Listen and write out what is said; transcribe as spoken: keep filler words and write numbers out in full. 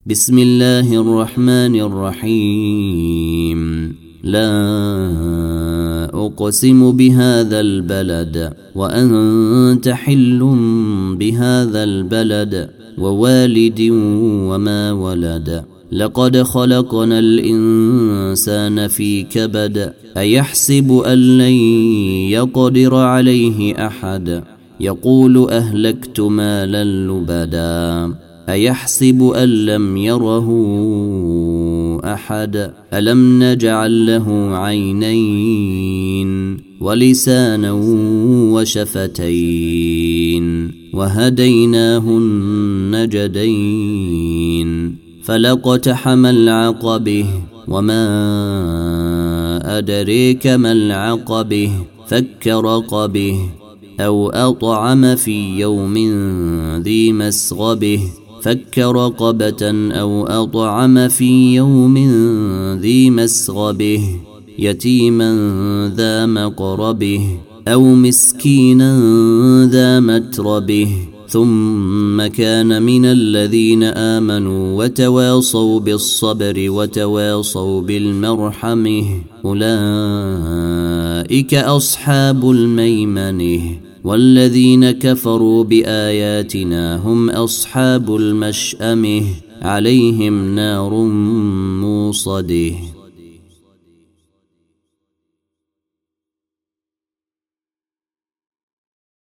بسم الله الرحمن الرحيم. لا أقسم بهذا البلد وأنت حل بهذا البلد ووالد وما ولد. لقد خلقنا الإنسان في كبد. أيحسب أن لن يقدر عليه أحد. يقول أهلكت مالا لبدا. أيحسب أن لم يره أحد. ألم نجعل له عينين ولسانا وشفتين وهديناه النجدين. فلاقتحم العقبة وما أدريك ما العقبة. فك رقبه أو أطعم في يوم ذي مسغبه. فك رقبة أو أطعم في يوم ذي مسغبه. يتيما ذا مقربه أو مسكينا ذا متربه. ثم كان من الذين آمنوا وتواصوا بالصبر وتواصوا بالمرحمة. أولئك أصحاب الميمنة. والذين كفروا بآياتنا هم أصحاب المشأمة. عليهم نار موصده.